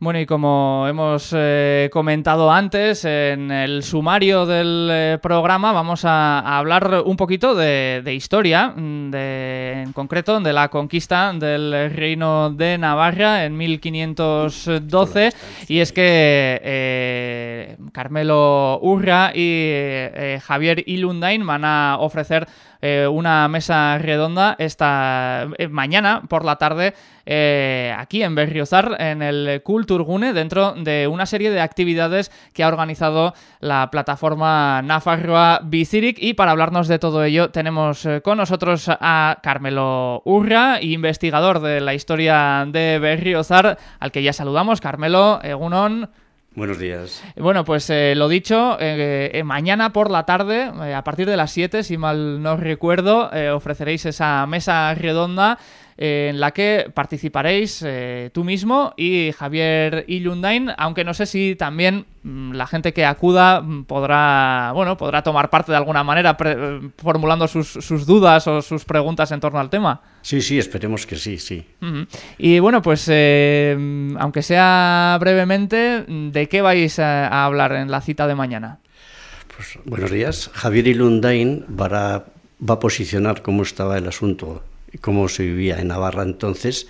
Bueno, y como hemos comentado antes en el sumario del programa, vamos a hablar un poquito de historia, en concreto de la conquista del Reino de Navarra en 1512, y es que Carmelo Urra y Javier Ilundain van a ofrecer una mesa redonda esta mañana por la tarde aquí en Berriozar, en el Kulturgune, dentro de una serie de actividades que ha organizado la plataforma Nafarroa Bizirik. Y para hablarnos de todo ello tenemos con nosotros a Carmelo Urra, investigador de la historia de Berriozar, al que ya saludamos. Carmelo, egunon. Buenos días. Bueno, pues lo dicho, mañana por la tarde, a partir de las 7, si mal no recuerdo, ofreceréis esa mesa redonda en la que participaréis tú mismo y Javier Ilundain, aunque no sé si también la gente que acuda podrá tomar parte de alguna manera formulando sus dudas o sus preguntas en torno al tema. Sí, esperemos que sí. Uh-huh. Y bueno, pues aunque sea brevemente, ¿de qué vais a hablar en la cita de mañana? Pues buenos días. Javier Ilundain va a posicionar cómo estaba el asunto y cómo se vivía en Navarra entonces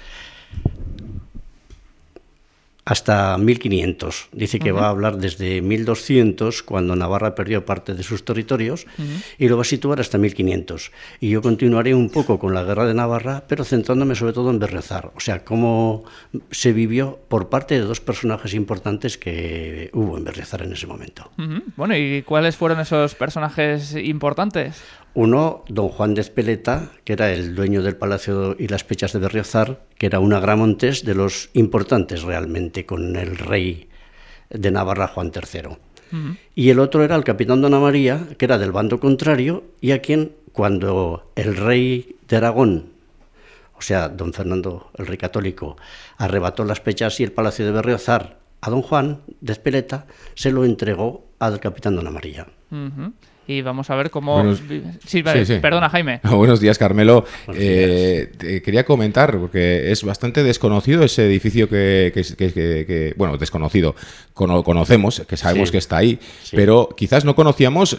hasta 1500. Dice que va a hablar desde 1200, cuando Navarra perdió parte de sus territorios, y lo va a situar hasta 1500. Y yo continuaré un poco con la guerra de Navarra, pero centrándome sobre todo en Berriozar, o sea, cómo se vivió por parte de dos personajes importantes que hubo en Berriozar en ese momento. Bueno, ¿y cuáles fueron esos personajes importantes? Uno, don Juan de Ezpeleta, que era el dueño del Palacio y las Pechas de Berriozar, que era un agramontés de los importantes realmente con el rey de Navarra, Juan III. Y el otro era el capitán Dona María, que era del bando contrario, y a quien, cuando el rey de Aragón, o sea, don Fernando, el rey católico, arrebató las Pechas y el Palacio de Berriozar a don Juan de Ezpeleta, se lo entregó al capitán Dona María. Y vamos a ver cómo... Sí. Perdona, Jaime. Buenos días, Carmelo. Te quería comentar, porque es bastante desconocido ese edificio que bueno, desconocido, conocemos, que sabemos que está ahí, pero quizás no conocíamos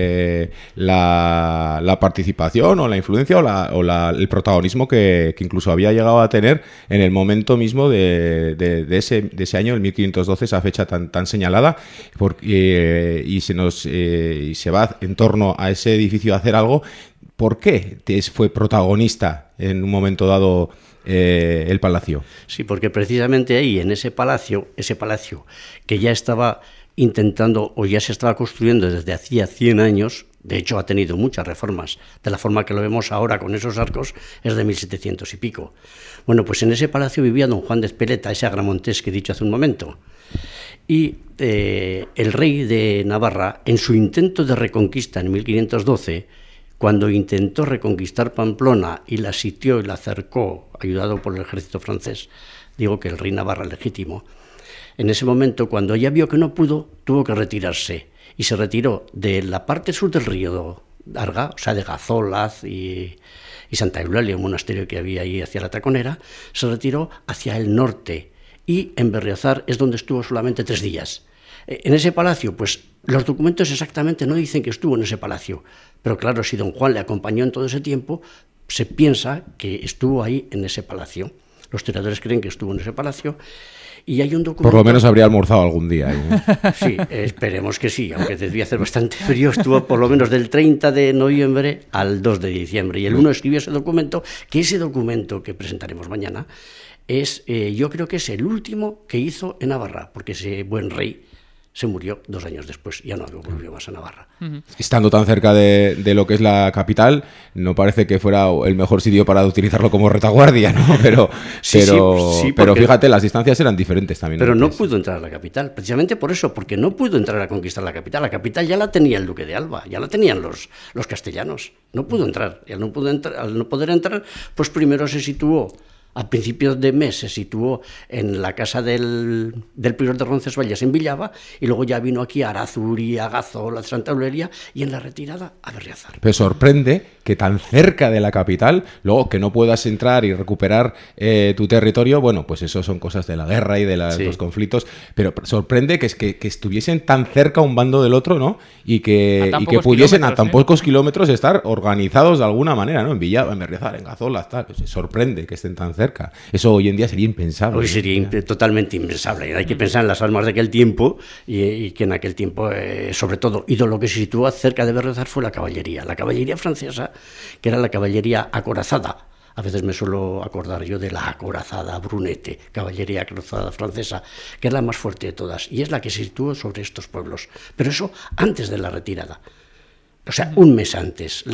la participación o la influencia o el protagonismo que incluso había llegado a tener en el momento mismo de ese año, el 1512, esa fecha tan señalada, y se va en torno a ese edificio a hacer algo. ¿Por qué fue protagonista en un momento dado el palacio? Sí, porque precisamente ahí, en ese palacio que ya estaba intentando o ya se estaba construyendo desde hacía 100 años, de hecho ha tenido muchas reformas, de la forma que lo vemos ahora con esos arcos, es de 1700 y pico. Bueno, pues en ese palacio vivía don Juan de Ezpeleta, ese agramontés que he dicho hace un momento. Y el rey de Navarra, en su intento de reconquista en 1512, cuando intentó reconquistar Pamplona y la sitió y la cercó, ayudado por el ejército francés, digo que el rey Navarra legítimo, en ese momento, cuando ya vio que no pudo, tuvo que retirarse, y se retiró de la parte sur del río Arga, o sea, de Gazolaz y Santa Eulalia, un monasterio que había ahí hacia la Taconera, se retiró hacia el norte, y en Berriozar es donde estuvo solamente 3 días. En ese palacio, pues los documentos exactamente no dicen que estuvo en ese palacio, pero claro, si don Juan le acompañó en todo ese tiempo, se piensa que estuvo ahí en ese palacio. Los historiadores creen que estuvo en ese palacio, y hay un documento... Por lo menos habría almorzado algún día ahí, ¿eh? Sí, esperemos que sí, aunque debía hacer bastante frío. Estuvo por lo menos del 30 de noviembre al 2 de diciembre, y el 1 escribió ese documento, que ese documento que presentaremos mañana es, yo creo que es el último que hizo en Navarra, porque ese buen rey se murió 2 años después, ya no volvió más a Navarra. Estando tan cerca de lo que es la capital, no parece que fuera el mejor sitio para utilizarlo como retaguardia, ¿no? Pero fíjate, las distancias eran diferentes también. Pero no pudo entrar a la capital, precisamente por eso, porque no pudo entrar a conquistar la capital. La capital ya la tenía el duque de Alba, ya la tenían los castellanos. No pudo entrar, y al no poder entrar, pues primero se situó A principios de mes se situó en la casa del prior de Roncesvalles en Villava y luego ya vino aquí a Arazuri, a Gazola, a Santa Eulalia y en la retirada a Berriozar. Pero sorprende que tan cerca de la capital, luego que no puedas entrar y recuperar tu territorio, bueno, pues eso son cosas de la guerra y de los conflictos, pero sorprende que estuviesen tan cerca un bando del otro, ¿no? Y que pudiesen a tan pocos kilómetros estar organizados de alguna manera, ¿no? En Villava, en Berriozar, en Gazola, tal. Pues sorprende que estén tan cerca. Eso hoy en día sería impensable. Hoy sería totalmente impensable. Hay que pensar en las armas de aquel tiempo y que en aquel tiempo, sobre todo, y lo que se situó cerca de Berriozar fue la caballería francesa, que era la caballería acorazada. A veces me suelo acordar yo de la acorazada Brunete, caballería acorazada francesa, que es la más fuerte de todas, y es la que se situó sobre estos pueblos. Pero eso antes de la retirada. O sea, un mes antes.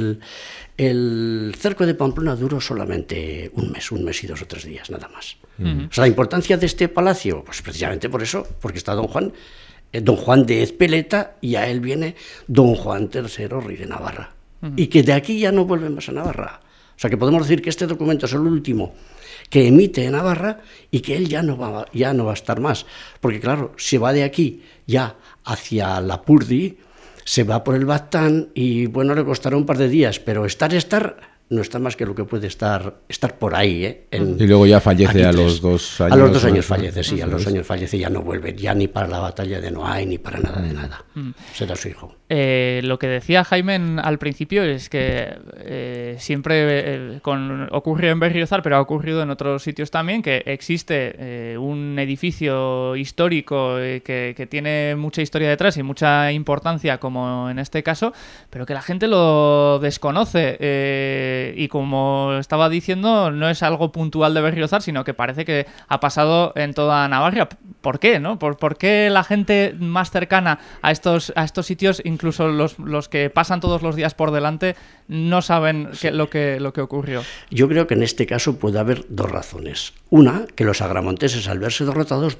El cerco de Pamplona duró solamente un mes y 2 o 3 días, nada más. O sea, la importancia de este palacio, pues precisamente por eso, porque está don Juan de Ezpeleta, y a él viene don Juan III, rey de Navarra. Y que de aquí ya no vuelve más a Navarra. O sea, que podemos decir que este documento es el último que emite en Navarra y que él ya no va a estar más. Porque claro, se va de aquí ya hacia Lapurdi, se va por el Baztán y bueno, le costará un par de días, pero estar no está más que lo que puede estar por ahí. Y luego ya fallece a los 2 años. A los 2 años fallece, sí, a los 2 años fallece y ya no vuelve, ya ni para la batalla de Noailles, ni para nada de nada. Será su hijo. Lo que decía Jaime al principio es que siempre ocurre en Berriozar, pero ha ocurrido en otros sitios también, que existe un edificio histórico que tiene mucha historia detrás y mucha importancia, como en este caso, pero que la gente lo desconoce. Y como estaba diciendo, no es algo puntual de Berriozar, sino que parece que ha pasado en toda Navarra. ¿Por qué, no? ¿Por qué la gente más cercana a estos sitios, incluso los que pasan todos los días por delante, no saben lo que ocurrió? Yo creo que en este caso puede haber 2 razones. Una, que los agramonteses, al verse derrotados,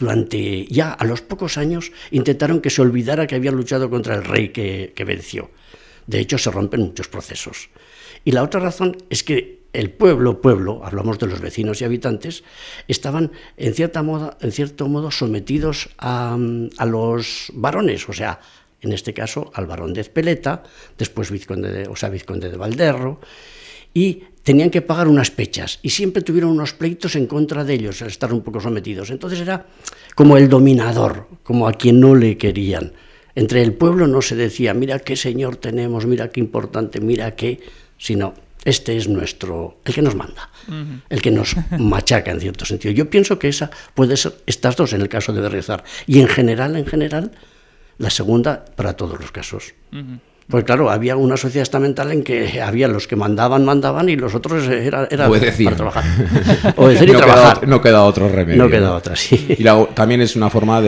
a los pocos años, intentaron que se olvidara que habían luchado contra el rey que venció. De hecho, se rompen muchos procesos. Y la otra razón es que el pueblo, hablamos de los vecinos y habitantes, estaban en cierto modo sometidos a los varones, o sea, en este caso al barón de Ezpeleta, después vizconde de Valderro, y tenían que pagar unas pechas, y siempre tuvieron unos pleitos en contra de ellos, al estar un poco sometidos. Entonces era como el dominador, como a quien no le querían. Entre el pueblo no se decía, mira qué señor tenemos, mira qué importante, mira qué... sino este es el que nos manda, el que nos machaca en cierto sentido. Yo pienso que esa puede ser estas 2 en el caso de Berriozar y en general la segunda para todos los casos. Porque claro, había una sociedad estamental en que había los que mandaban y los otros era para trabajar. Obedecer y trabajar. No queda otro remedio. No queda otra, sí. Y también es una forma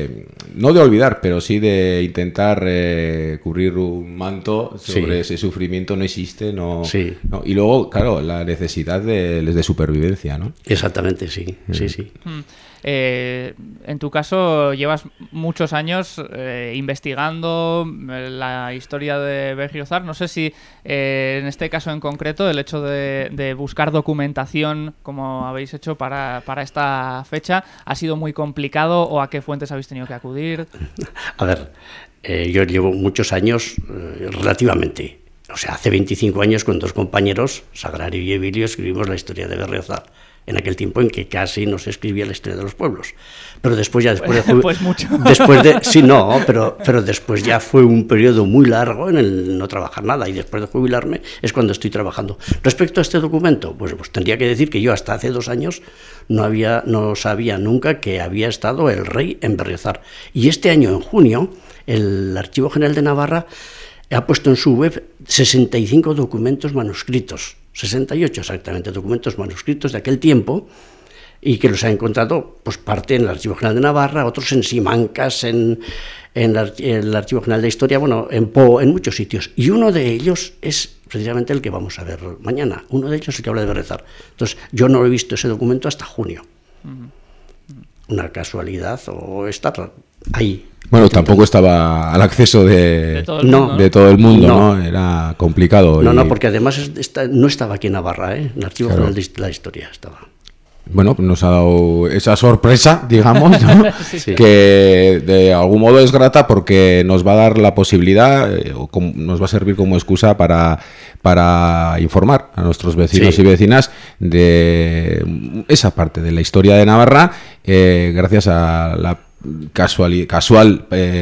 no de olvidar, pero sí de intentar cubrir un manto sobre ese sufrimiento. No existe, no. Y luego, claro, la necesidad de supervivencia, ¿no? Exactamente, sí. En tu caso llevas muchos años investigando la historia de Berriozar. No sé si en este caso en concreto el hecho de buscar documentación como habéis hecho para esta fecha ha sido muy complicado, o a qué fuentes habéis tenido que acudir. A ver, yo llevo muchos años relativamente, o sea, hace 25 años con 2 compañeros, Sagrario y Evilio, escribimos la historia de Berriozar. En aquel tiempo en que casi no se escribía la historia de los pueblos. Pero después de pues mucho. Pero después ya fue un periodo muy largo en el no trabajar nada, y después de jubilarme es cuando estoy trabajando. Respecto a este documento, pues tendría que decir que yo hasta hace 2 años no sabía nunca que había estado el rey en Berriozar. Y este año, en junio, el Archivo General de Navarra ha puesto en su web 65 documentos manuscritos. 68 exactamente, documentos manuscritos de aquel tiempo, y que los ha encontrado pues parte en el Archivo General de Navarra, otros en Simancas, en el Archivo General de Historia, bueno, en Po, en muchos sitios. Y uno de ellos es precisamente el que vamos a ver mañana. Uno de ellos es el que habla de Berriozar. Entonces, yo no he visto ese documento hasta junio. Una casualidad o estar ahí. Bueno, tampoco estaba al acceso de todo el mundo, ¿no? Era complicado. No, porque además no estaba aquí en Navarra, ¿eh? En el Archivo General de la Historia estaba. bueno, nos ha dado esa sorpresa, digamos, ¿no? Sí. Que de algún modo es grata porque nos va a dar la posibilidad, nos va a servir como excusa para informar a nuestros vecinos y vecinas de esa parte de la historia de Navarra, gracias a la casual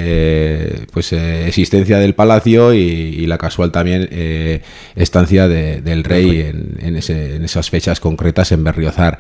existencia del palacio y la casual también estancia del rey en esas fechas concretas en Berriozar.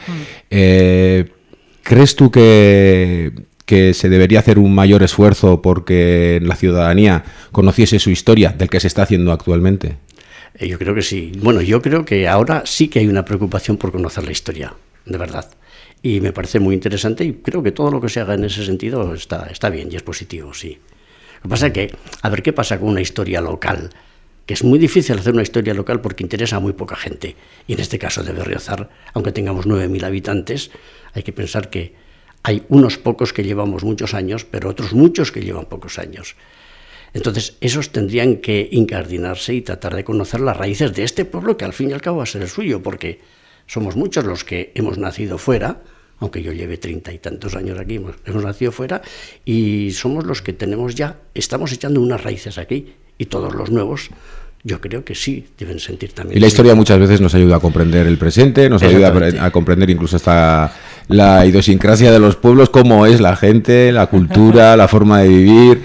¿Crees tú que se debería hacer un mayor esfuerzo porque la ciudadanía conociese su historia del que se está haciendo actualmente? Yo creo que sí. Bueno, yo creo que ahora sí que hay una preocupación por conocer la historia, de verdad. Y me parece muy interesante y creo que todo lo que se haga en ese sentido está bien y es positivo, sí. Lo que pasa es que, a ver qué pasa con una historia local, que es muy difícil hacer una historia local porque interesa a muy poca gente. Y en este caso de Berriozar, aunque tengamos 9.000 habitantes, hay que pensar que hay unos pocos que llevamos muchos años, pero otros muchos que llevan pocos años. Entonces, esos tendrían que incardinarse y tratar de conocer las raíces de este pueblo que al fin y al cabo va a ser el suyo, porque somos muchos los que hemos nacido fuera, aunque yo lleve 30 y tantos años aquí, hemos nacido fuera, y somos los que estamos echando unas raíces aquí, y todos los nuevos, yo creo que sí, deben sentir también. Y la historia muchas veces nos ayuda a comprender el presente, nos ayuda a comprender incluso hasta la idiosincrasia de los pueblos, cómo es la gente, la cultura, la forma de vivir,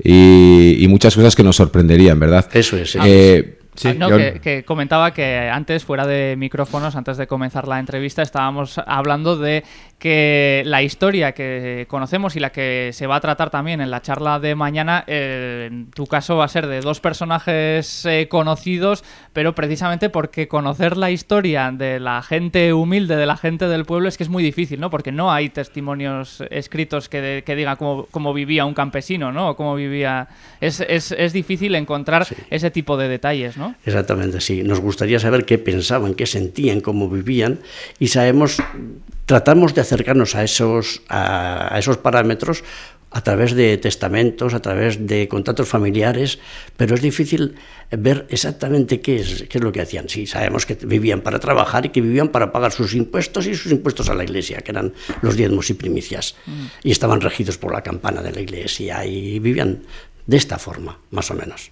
y muchas cosas que nos sorprenderían, ¿verdad? Eso es. Sí, no, que comentaba que antes, fuera de micrófonos, antes de comenzar la entrevista, estábamos hablando de que la historia que conocemos y la que se va a tratar también en la charla de mañana, en tu caso va a ser de dos personajes conocidos, pero precisamente porque conocer la historia de la gente humilde, de la gente del pueblo, es que es muy difícil, ¿no? Porque no hay testimonios escritos que digan cómo vivía un campesino, ¿no? O cómo vivía... Es difícil encontrar ese tipo de detalles, ¿no? Exactamente, sí. Nos gustaría saber qué pensaban, qué sentían, cómo vivían, y tratamos de acercarnos a esos parámetros a través de testamentos, a través de contactos familiares, pero es difícil ver exactamente qué es lo que hacían. Sí, sabemos que vivían para trabajar y que vivían para pagar sus impuestos y sus impuestos a la iglesia, que eran los diezmos y primicias, y estaban regidos por la campana de la iglesia y vivían de esta forma, más o menos.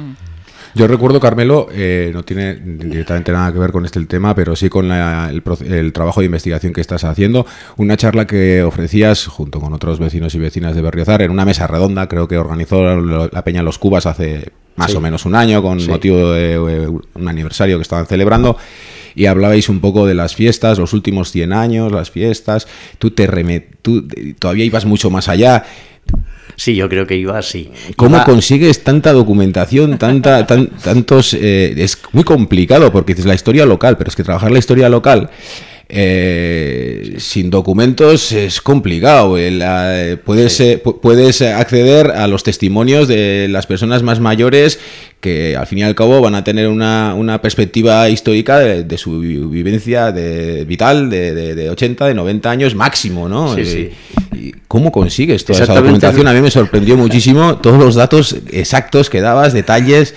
Yo recuerdo, Carmelo, no tiene directamente nada que ver con el tema, pero sí con el trabajo de investigación que estás haciendo, una charla que ofrecías junto con otros vecinos y vecinas de Berriozar en una mesa redonda, creo que organizó la Peña Los Cubas hace más o menos un año, con motivo de un aniversario que estaban celebrando, y hablabais un poco de las fiestas, los últimos 100 años, las fiestas, tú todavía ibas mucho más allá. Sí, yo creo que iba así. ¿Cómo consigues tanta documentación, tantos... es muy complicado porque dices la historia local, pero es que trabajar la historia local sin documentos es complicado. Puedes acceder a los testimonios de las personas más mayores que al fin y al cabo van a tener una perspectiva histórica de su vivencia vital de 80, de 90 años máximo, ¿no? Sí. ¿Cómo consigues toda esa documentación? A mí me sorprendió muchísimo todos los datos exactos que dabas, detalles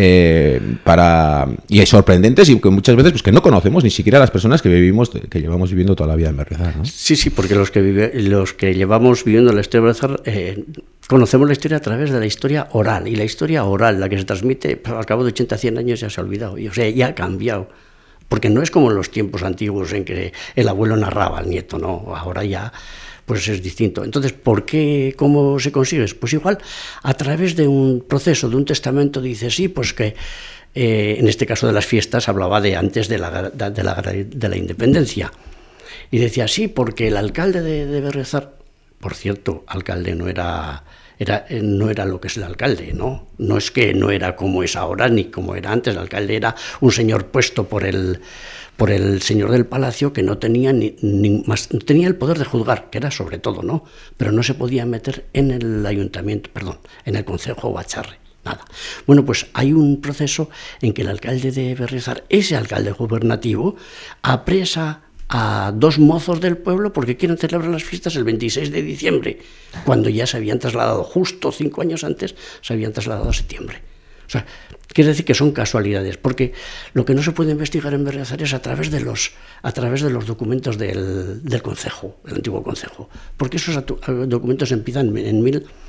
y sorprendentes, y que muchas veces pues que no conocemos ni siquiera las personas que llevamos viviendo toda la vida en Berriozar, ¿no? Sí, porque los que llevamos viviendo la historia de Berriozar conocemos la historia a través de la historia oral, y la historia oral, la que se transmite al cabo de 80, 100 años, ya se ha olvidado, ya ha cambiado. Porque no es como en los tiempos antiguos en que el abuelo narraba al nieto, no, ahora ya pues es distinto. Entonces, ¿cómo se consigue? Pues igual a través de un proceso, de un testamento, dice sí, pues que en este caso de las fiestas hablaba de antes de la independencia, y decía sí, porque el alcalde de Berriozar, por cierto, alcalde no era lo que es el alcalde, ¿no? No es que no era como es ahora ni como era antes. El alcalde era un señor puesto por el señor del palacio, que no tenía no tenía el poder de juzgar, que era sobre todo, ¿no? Pero no se podía meter en el ayuntamiento, en el concejo o bacharre, nada. Bueno, pues hay un proceso en que el alcalde de Berriozar, ese alcalde gubernativo, apresa a dos mozos del pueblo porque quieren celebrar las fiestas el 26 de diciembre, cuando ya se habían trasladado, justo 5 años antes, se habían trasladado a septiembre. O sea, quiere decir que son casualidades, porque lo que no se puede investigar en Berriozar es a través de los documentos del concejo, del antiguo concejo, porque esos documentos empiezan en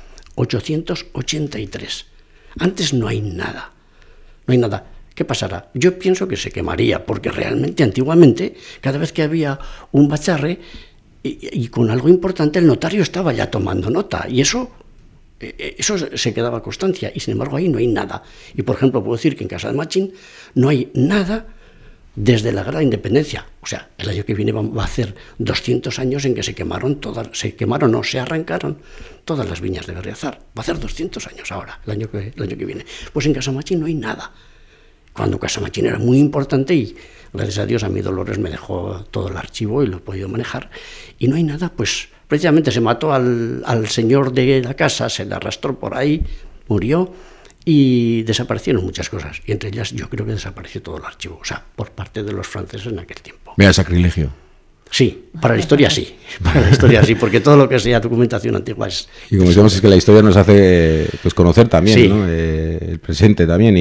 1883. Antes no hay nada. ¿Qué pasará? Yo pienso que se quemaría, porque realmente, antiguamente, cada vez que había un bacharre y con algo importante, el notario estaba ya tomando nota, y eso se quedaba constancia, y sin embargo ahí no hay nada. Y por ejemplo, puedo decir que en Casamachín no hay nada desde la Guerra de Independencia. O sea, el año que viene va a hacer 200 años en que se arrancaron todas las viñas de Berriozar. Va a hacer 200 años ahora, el año que viene. Pues en Casamachín no hay nada. Cuando Casamachín era muy importante, y gracias a Dios a mí Dolores me dejó todo el archivo y lo he podido manejar, y no hay nada, pues precisamente se mató al señor de la casa, se le arrastró por ahí, murió, y desaparecieron muchas cosas, y entre ellas yo creo que desapareció todo el archivo, o sea, por parte de los franceses en aquel tiempo. Mira, sacrilegio. Sí, para la historia sí, porque todo lo que sea documentación antigua es... Y como decíamos, es que la historia nos hace pues conocer también, sí, ¿no? El presente también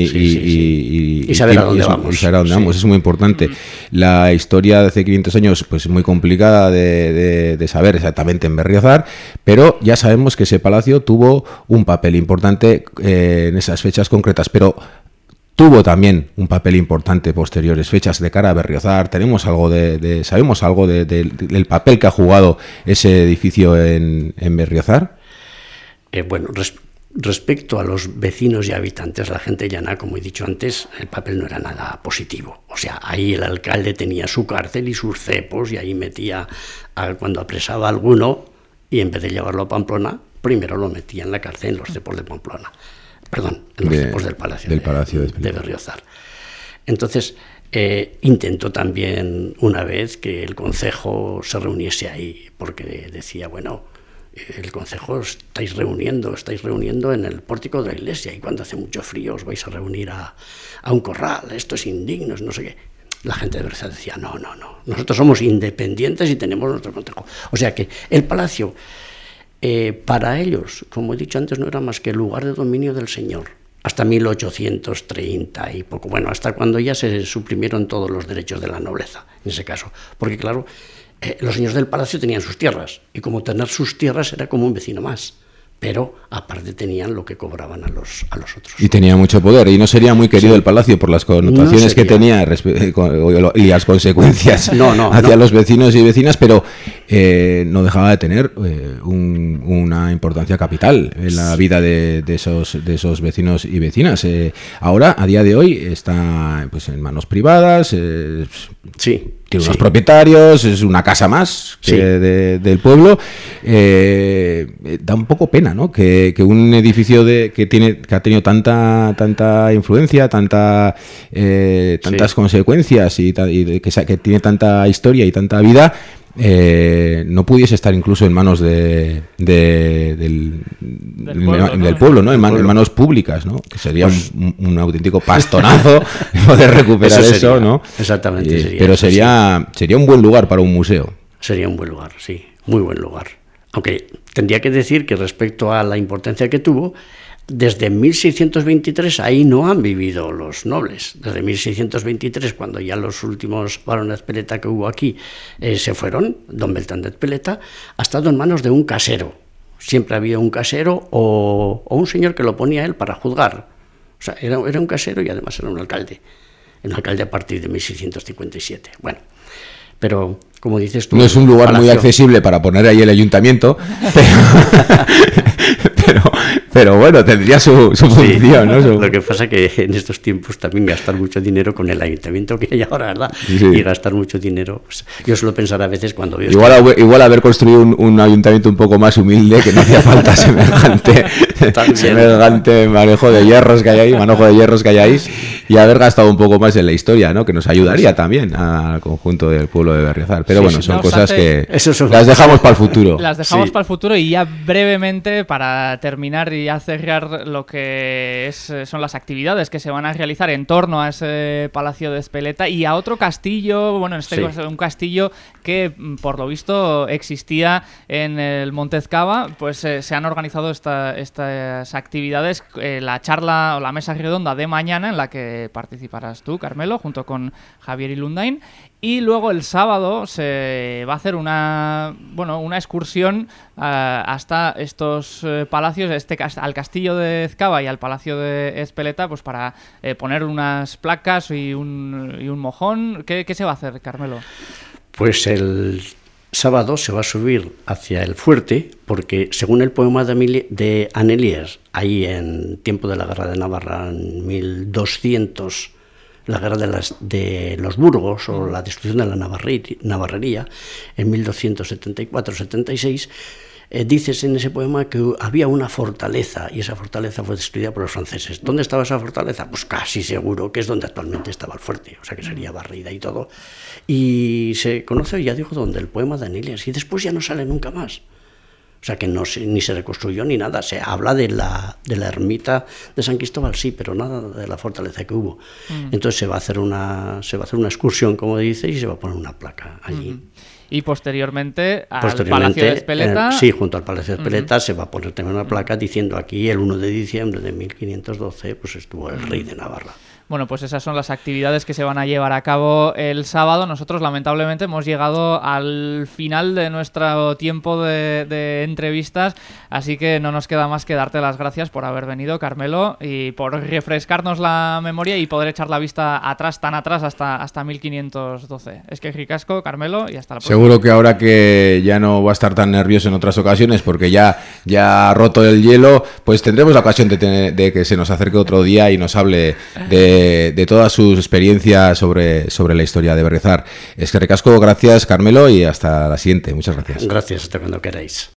y saber a dónde vamos. Y saber a dónde vamos, es muy importante. La historia de hace 500 años pues es muy complicada de saber exactamente en Berriozar, pero ya sabemos que ese palacio tuvo un papel importante en esas fechas concretas, pero... tuvo también un papel importante posteriores fechas de cara a Berriozar. Tenemos algo sabemos algo del papel que ha jugado ese edificio en Berriozar. Bueno, respecto a los vecinos y habitantes, la gente llana, como he dicho antes, el papel no era nada positivo. O sea, ahí el alcalde tenía su cárcel y sus cepos, y ahí metía cuando apresaba a alguno, y en vez de llevarlo a Pamplona, primero lo metía en la cárcel, en los cepos de Pamplona. Perdón, en los cepos del Palacio de Berriozar. Entonces, intentó también una vez que el concejo se reuniese ahí, porque decía, bueno, el concejo estáis reuniendo en el pórtico de la iglesia, y cuando hace mucho frío os vais a reunir a un corral, esto es indigno, no sé qué. La gente de Berriozar decía, no, nosotros somos independientes y tenemos nuestro concejo. O sea que el palacio... para ellos, como he dicho antes, no era más que el lugar de dominio del señor, hasta 1830 y poco, bueno, hasta cuando ya se suprimieron todos los derechos de la nobleza, en ese caso, porque claro, los señores del palacio tenían sus tierras, y como tener sus tierras era como un vecino más, pero aparte tenían lo que cobraban a los otros. Y tenía mucho poder, y no sería muy querido el palacio por las connotaciones que tenía y las consecuencias hacia los vecinos y vecinas, pero no dejaba de tener una importancia capital en la vida de esos vecinos y vecinas. Ahora, a día de hoy, está pues en manos privadas, tiene unos propietarios, es una casa más del pueblo. Da un poco pena, ¿no? Que un edificio que ha tenido tanta influencia, tantas consecuencias y que tiene tanta historia y tanta vida, no pudiese estar incluso en manos del pueblo, ¿no? En manos públicas, ¿no? Que sería un auténtico pastonazo poder recuperar eso, ¿no? Exactamente. Pero sería un buen lugar para un museo. Sería un buen lugar, sí, muy buen lugar. Aunque tendría que decir que respecto a la importancia que tuvo, desde 1623 ahí no han vivido los nobles. Desde 1623, cuando ya los últimos varones de Peleta que hubo aquí se fueron, don Beltrán de Peleta ha estado en manos de un casero. Siempre había un casero o un señor que lo ponía él para juzgar. O sea, era un casero y además era un alcalde a partir de 1657. Bueno, pero como dices tú... No es un lugar muy accesible para poner ahí el ayuntamiento, pero bueno, tendría su función, ¿no? Lo que pasa es que en estos tiempos también gastar mucho dinero con el ayuntamiento que hay ahora, ¿verdad? Sí. Y gastar mucho dinero, pues, yo suelo pensar a veces cuando veo... Igual haber construido un ayuntamiento un poco más humilde, que no hacía falta semejante manojo de hierros que hay ahí, y haber gastado un poco más en la historia, ¿no? Que nos ayudaría también al conjunto del pueblo de Berriozar. Pero Sí, bueno, sí, son no cosas obstante, que Eso son las dejamos para el futuro. Las dejamos Sí. para el futuro y ya brevemente para terminar y ya cerrar lo que son las actividades que se van a realizar en torno a ese Palacio de Ezpeleta y a otro castillo, bueno, en este Sí. caso un castillo que por lo visto existía en el Monte Ezcaba, pues se han organizado estas actividades, la charla o la mesa redonda de mañana en la que participarás tú, Carmelo, junto con Javier Ilundain. Y luego el sábado se va a hacer una excursión hasta estos palacios, al castillo de Ezcaba y al palacio de Ezpeleta, pues para poner unas placas y un mojón. ¿Qué se va a hacer, Carmelo? Pues el sábado se va a subir hacia el fuerte, porque según el poema de Anneliers, ahí en tiempo de la Guerra de Navarra, en 1200, la guerra de los Burgos o la destrucción de la Navarrería, en 1274-76, dices en ese poema que había una fortaleza y esa fortaleza fue destruida por los franceses. ¿Dónde estaba esa fortaleza? Pues casi seguro que es donde actualmente estaba el fuerte, o sea que sería barrida y todo. Y se conoce, ya digo, donde el poema de Anneliers, y después ya no sale nunca más. O sea que ni se reconstruyó ni nada. Se habla de la ermita de San Cristóbal, sí, pero nada de la fortaleza que hubo. Entonces se va a hacer una excursión, como dice, y se va a poner una placa allí. Y posteriormente Palacio de Ezpeleta. Sí, junto al Palacio de Ezpeleta se va a poner también una placa diciendo aquí el 1 de diciembre de 1512 pues estuvo el rey de Navarra. Bueno, pues esas son las actividades que se van a llevar a cabo el sábado. Nosotros, lamentablemente, hemos llegado al final de nuestro tiempo de entrevistas, así que no nos queda más que darte las gracias por haber venido, Carmelo, y por refrescarnos la memoria y poder echar la vista atrás, tan atrás, hasta 1512. Es que ricasco, Carmelo, y hasta la próxima. Seguro que ahora que ya no va a estar tan nervioso en otras ocasiones porque ya ha roto el hielo, pues tendremos la ocasión de que se nos acerque otro día y nos hable de todas sus experiencias sobre la historia de Berriozar. Es que ricasco, gracias, Carmelo, y hasta la siguiente. Muchas gracias. Gracias, hasta cuando queráis.